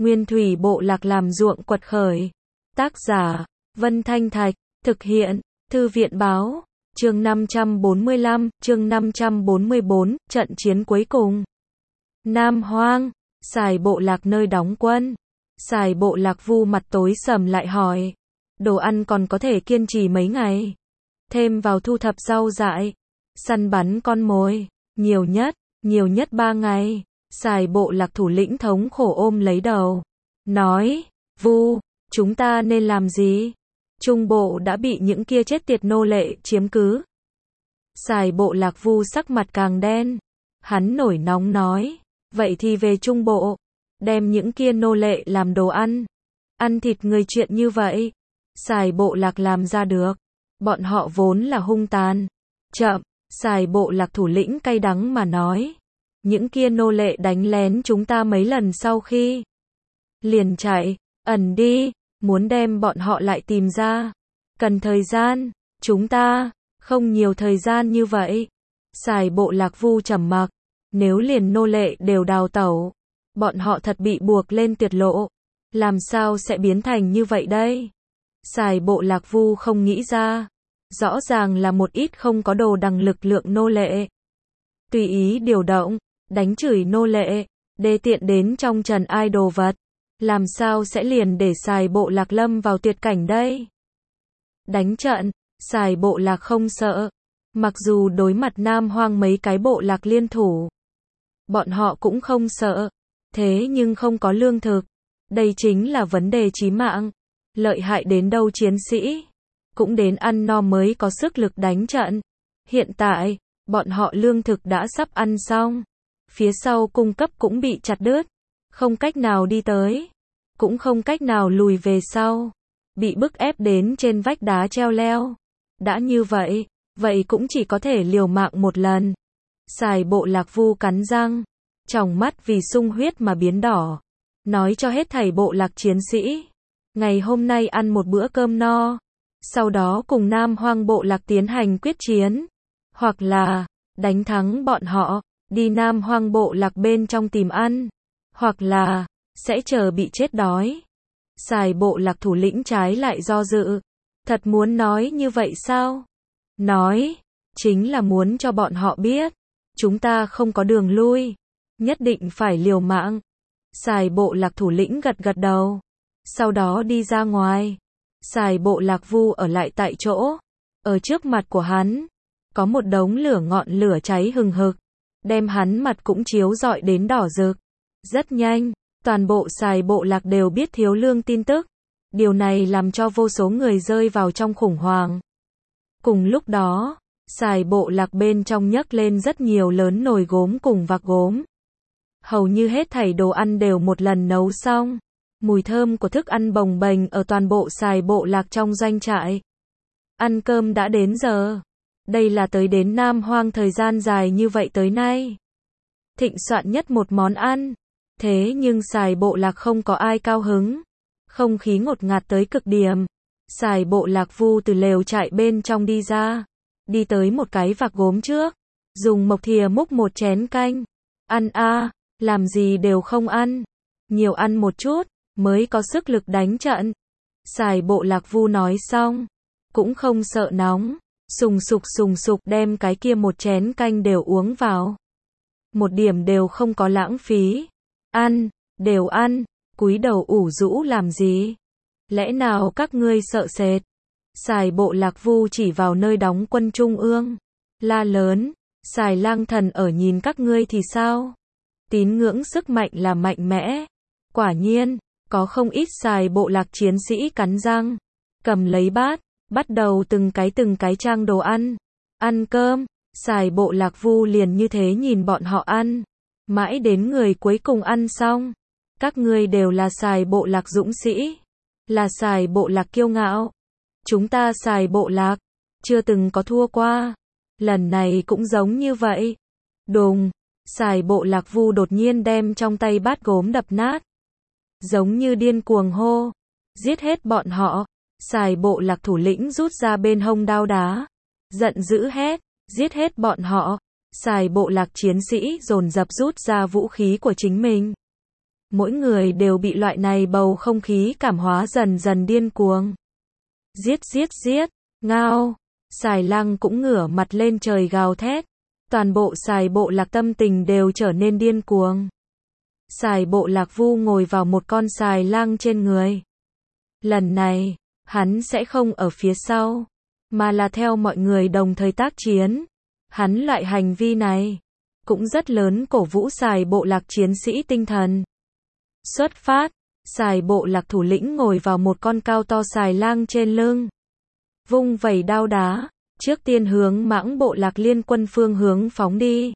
Nguyên thủy bộ lạc làm ruộng quật khởi. Tác giả, Vân Thanh Thạch, thực hiện, Thư viện báo, chương 545, chương 544, trận chiến cuối cùng. Nam Hoang, Sài bộ lạc nơi đóng quân. Sài bộ lạc Vu mặt tối sầm lại hỏi. Đồ ăn còn có thể kiên trì mấy ngày. Thêm vào thu thập rau dại, săn bắn con mồi, nhiều nhất 3 ngày. Sài bộ lạc thủ lĩnh thống khổ ôm lấy đầu. Nói, Vu, chúng ta nên làm gì? Trung bộ đã bị những kia chết tiệt nô lệ chiếm cứ. Sài bộ lạc Vu sắc mặt càng đen. Hắn nổi nóng nói, vậy thì về Trung bộ, đem những kia nô lệ làm đồ ăn. Ăn thịt người chuyện như vậy, Sài bộ lạc làm ra được. Bọn họ vốn là hung tàn. Chậm, Sài bộ lạc thủ lĩnh cay đắng mà nói. Những kia nô lệ đánh lén chúng ta mấy lần sau khi liền chạy, ẩn đi, muốn đem bọn họ lại tìm ra. Cần thời gian, chúng ta không nhiều thời gian như vậy. Sài bộ lạc Vu trầm mặc, nếu liền nô lệ đều đào tẩu, bọn họ thật bị buộc lên tuyệt lộ, làm sao sẽ biến thành như vậy đây? Sài bộ lạc Vu không nghĩ ra, rõ ràng là một ít không có đồ đằng lực lượng nô lệ. Tùy ý điều động, đánh chửi nô lệ, đê tiện đến trong trần ai đồ vật, làm sao sẽ liền để Sài bộ lạc lâm vào tuyệt cảnh đây? Đánh trận, Sài bộ lạc không sợ, mặc dù đối mặt Nam Hoang mấy cái bộ lạc liên thủ, bọn họ cũng không sợ, thế nhưng không có lương thực, đây chính là vấn đề chí mạng. Lợi hại đến đâu chiến sĩ, cũng đến ăn no mới có sức lực đánh trận. Hiện tại, bọn họ lương thực đã sắp ăn xong, phía sau cung cấp cũng bị chặt đứt, không cách nào đi tới, cũng không cách nào lùi về sau, bị bức ép đến trên vách đá treo leo. Đã như vậy, vậy cũng chỉ có thể liều mạng một lần. Sài bộ lạc Vu cắn răng, tròng mắt vì sung huyết mà biến đỏ, nói cho hết thảy bộ lạc chiến sĩ, ngày hôm nay ăn một bữa cơm no, sau đó cùng Nam Hoang bộ lạc tiến hành quyết chiến, hoặc là đánh thắng bọn họ, đi Nam Hoang bộ lạc bên trong tìm ăn, hoặc là sẽ chờ bị chết đói. Sài bộ lạc thủ lĩnh trái lại do dự, thật muốn nói như vậy sao? Nói, chính là muốn cho bọn họ biết, chúng ta không có đường lui, nhất định phải liều mạng. Sài bộ lạc thủ lĩnh gật gật đầu, sau đó đi ra ngoài. Sài bộ lạc Vu ở lại tại chỗ, ở trước mặt của hắn, có một đống lửa ngọn lửa cháy hừng hực, đem hắn mặt cũng chiếu rọi đến đỏ rực. Rất nhanh, toàn bộ Sài bộ lạc đều biết thiếu lương tin tức, điều này làm cho vô số người rơi vào trong khủng hoảng. Cùng lúc đó, Sài bộ lạc bên trong nhấc lên rất nhiều lớn nồi gốm cùng vạc gốm. Hầu như hết thảy đồ ăn đều một lần nấu xong. Mùi thơm của thức ăn bồng bềnh ở toàn bộ Sài bộ lạc trong doanh trại. Ăn cơm đã đến giờ. Đây là tới đến Nam Hoang thời gian dài như vậy tới nay. Thịnh soạn nhất một món ăn. Thế nhưng Sài bộ lạc không có ai cao hứng. Không khí ngột ngạt tới cực điểm. Sài bộ lạc Vu từ lều trại bên trong đi ra. Đi tới một cái vạc gốm trước. Dùng mộc thìa múc một chén canh. Ăn a, làm gì đều không ăn. Nhiều ăn một chút, mới có sức lực đánh trận. Sài bộ lạc Vu nói xong, cũng không sợ nóng, sùng sục đem cái kia một chén canh đều uống vào. Một điểm đều không có lãng phí. Ăn, đều ăn, cúi đầu ủ rũ làm gì? Lẽ nào các ngươi sợ sệt? Sài bộ lạc Vu chỉ vào nơi đóng quân trung ương, la lớn, Sài lang thần ở nhìn các ngươi thì sao? Tín ngưỡng sức mạnh là mạnh mẽ. Quả nhiên, có không ít Sài bộ lạc chiến sĩ cắn răng, cầm lấy bát, bắt đầu từng cái trang đồ ăn. Ăn cơm, Sài bộ lạc Vu liền như thế nhìn bọn họ ăn. Mãi đến người cuối cùng ăn xong. Các ngươi đều là Sài bộ lạc dũng sĩ, là Sài bộ lạc kiêu ngạo. Chúng ta Sài bộ lạc, chưa từng có thua qua. Lần này cũng giống như vậy. Đùng, Sài bộ lạc Vu đột nhiên đem trong tay bát gốm đập nát. Giống như điên cuồng hô, giết hết bọn họ. Sài bộ lạc thủ lĩnh rút ra bên hông đao đá, giận dữ hét, giết hết bọn họ. Sài bộ lạc chiến sĩ dồn dập rút ra vũ khí của chính mình. Mỗi người đều bị loại này bầu không khí cảm hóa dần dần điên cuồng. Giết giết giết, ngao. Xài Lang cũng ngửa mặt lên trời gào thét. Toàn bộ Xài Bộ Lạc tâm tình đều trở nên điên cuồng. Xài Bộ Lạc Vu ngồi vào một con Xài Lang trên người. Lần này, hắn sẽ không ở phía sau, mà là theo mọi người đồng thời tác chiến. Hắn loại hành vi này cũng rất lớn cổ vũ Xài Bộ Lạc chiến sĩ tinh thần. Xuất phát, Xài Bộ Lạc thủ lĩnh ngồi vào một con cao to Xài Lang trên lưng. Vung vẩy đao đá, trước tiên hướng Mãng Bộ Lạc liên quân phương hướng phóng đi.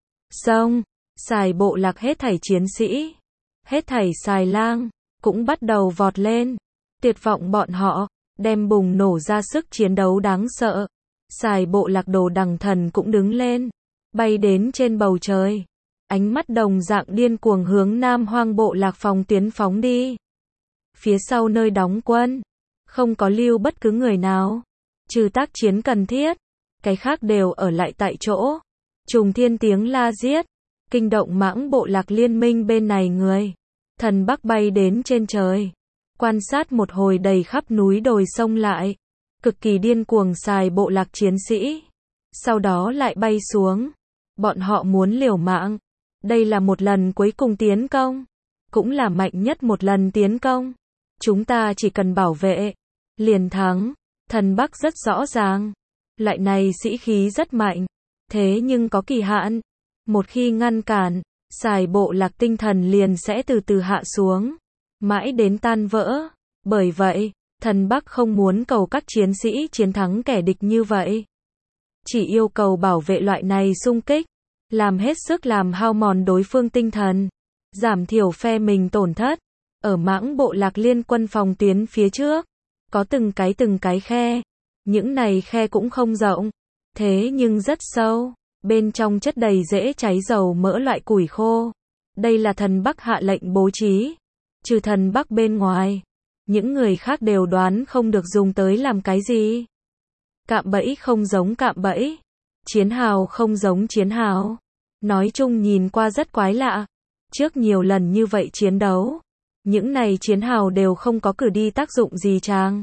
Xông, Xài Bộ Lạc hết thảy chiến sĩ, hết thảy Xài Lang cũng bắt đầu vọt lên. Tuyệt vọng bọn họ đem bùng nổ ra sức chiến đấu đáng sợ. Xài Bộ Lạc Đồ Đằng Thần cũng đứng lên, bay đến trên bầu trời. Ánh mắt đồng dạng điên cuồng hướng Nam Hoang Bộ Lạc phòng tiến phóng đi. Phía sau nơi đóng quân, không có lưu bất cứ người nào, trừ tác chiến cần thiết, cái khác đều ở lại tại chỗ. Trùng thiên tiếng la giết, kinh động Mãng Bộ Lạc liên minh bên này người. Thần Bắc bay đến trên trời, quan sát một hồi đầy khắp núi đồi sông lại, cực kỳ điên cuồng Xài Bộ Lạc chiến sĩ. Sau đó lại bay xuống, bọn họ muốn liều mạng. Đây là một lần cuối cùng tiến công, cũng là mạnh nhất một lần tiến công. Chúng ta chỉ cần bảo vệ, liền thắng. Thần Bắc rất rõ ràng, loại này sĩ khí rất mạnh, thế nhưng có kỳ hạn. Một khi ngăn cản, Xài Bộ Lạc tinh thần liền sẽ từ từ hạ xuống, mãi đến tan vỡ. Bởi vậy, Thần Bắc không muốn cầu các chiến sĩ chiến thắng kẻ địch như vậy, chỉ yêu cầu bảo vệ loại này xung kích, làm hết sức làm hao mòn đối phương tinh thần, giảm thiểu phe mình tổn thất. Ở Mãng Bộ Lạc liên quân phòng tuyến phía trước, có từng cái khe. Những này khe cũng không rộng, thế nhưng rất sâu, bên trong chất đầy dễ cháy dầu mỡ loại củi khô. Đây là Thần Bắc hạ lệnh bố trí. Trừ Thần Bắc bên ngoài, những người khác đều đoán không được dùng tới làm cái gì. Cạm bẫy không giống cạm bẫy, chiến hào không giống chiến hào. Nói chung nhìn qua rất quái lạ. Trước nhiều lần như vậy chiến đấu, những này chiến hào đều không có cử đi tác dụng gì chàng.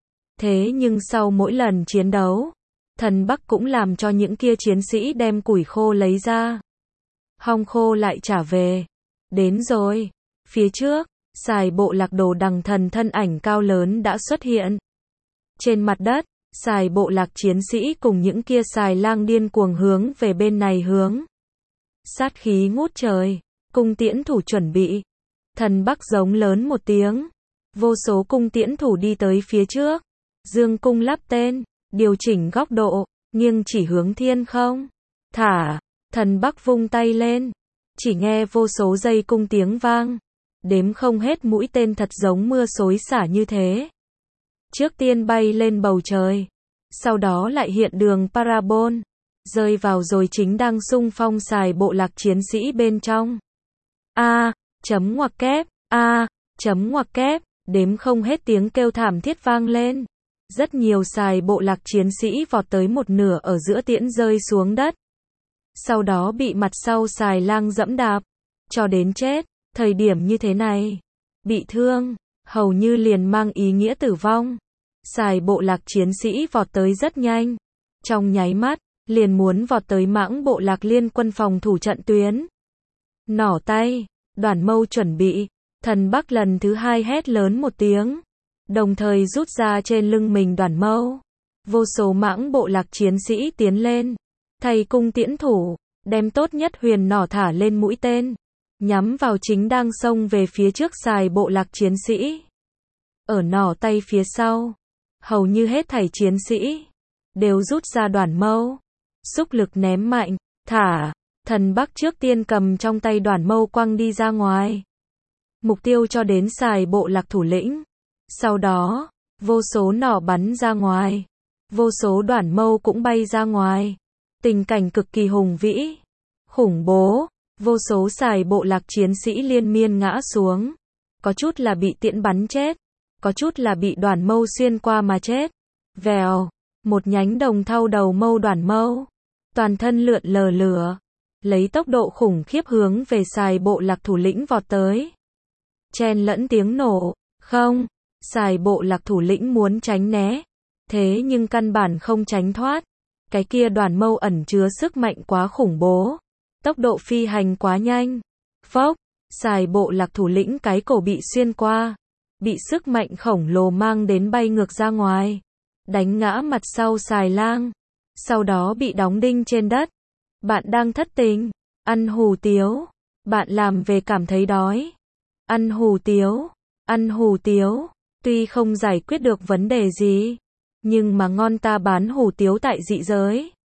Thế nhưng sau mỗi lần chiến đấu, Thần Bắc cũng làm cho những kia chiến sĩ đem củi khô lấy ra. Hong khô lại trả về. Đến rồi. Phía trước, Xài Bộ Lạc Đồ Đằng Thần thân ảnh cao lớn đã xuất hiện. Trên mặt đất, Xài Bộ Lạc chiến sĩ cùng những kia Xài Lang điên cuồng hướng về bên này hướng. Sát khí ngút trời, cung tiễn thủ chuẩn bị. Thần Bắc giống lớn một tiếng. Vô số cung tiễn thủ đi tới phía trước. Dương cung lắp tên, điều chỉnh góc độ, nghiêng chỉ hướng thiên không. Thả, Thần Bắc vung tay lên. Chỉ nghe vô số dây cung tiếng vang. Đếm không hết mũi tên thật giống mưa xối xả như thế. Trước tiên bay lên bầu trời. Sau đó lại hiện đường parabol. Rơi vào rồi chính đang xung phong Xài Bộ Lạc chiến sĩ bên trong. Chấm ngoặc kép, chấm ngoặc kép, đếm không hết tiếng kêu thảm thiết vang lên. Rất nhiều Xài Bộ Lạc chiến sĩ vọt tới một nửa ở giữa tiễn rơi xuống đất. Sau đó bị mặt sau Xài Lang dẫm đạp, cho đến chết. Thời điểm như thế này, bị thương, hầu như liền mang ý nghĩa tử vong. Xài Bộ Lạc chiến sĩ vọt tới rất nhanh. Trong nháy mắt, liền muốn vọt tới Mãng Bộ Lạc liên quân phòng thủ trận tuyến. Nỏ tay, đoản mâu chuẩn bị. Thần Bắc lần thứ hai hét lớn một tiếng, đồng thời rút ra trên lưng mình đoản mâu. Vô số Mãng Bộ Lạc chiến sĩ tiến lên, thay cung tiễn thủ, đem tốt nhất huyền nỏ thả lên mũi tên, nhắm vào chính đang xông về phía trước Xài Bộ Lạc chiến sĩ. Ở nỏ tay phía sau, hầu như hết thảy chiến sĩ đều rút ra đoản mâu, xúc lực ném mạnh, thả. Thần Bắc trước tiên cầm trong tay đoản mâu quăng đi ra ngoài, mục tiêu cho đến Xài Bộ Lạc thủ lĩnh. Sau đó, vô số nỏ bắn ra ngoài, vô số đoản mâu cũng bay ra ngoài. Tình cảnh cực kỳ hùng vĩ, khủng bố. Vô số Xài Bộ Lạc chiến sĩ liên miên ngã xuống. Có chút là bị tiễn bắn chết, có chút là bị đoản mâu xuyên qua mà chết. Vèo, một nhánh đồng thau đầu mâu đoản mâu, toàn thân lượn lờ lửa, lấy tốc độ khủng khiếp hướng về Xài Bộ Lạc thủ lĩnh vọt tới. chen lẫn tiếng nổ. Không, xài bộ lạc thủ lĩnh muốn tránh né. Thế nhưng căn bản không tránh thoát. Cái kia đoàn mâu ẩn chứa sức mạnh quá khủng bố. Tốc độ phi hành quá nhanh. Phốc, xài bộ lạc thủ lĩnh cái cổ bị xuyên qua. Bị sức mạnh khổng lồ mang đến bay ngược ra ngoài. Đánh ngã mặt sau xài lang. Sau đó bị đóng đinh trên đất. Bạn đang thất tình. Ăn hủ tiếu. Bạn làm về cảm thấy đói. Ăn hủ tiếu. Ăn hủ tiếu. Tuy không giải quyết được vấn đề gì. Nhưng mà ngon ta bán hủ tiếu tại dị giới.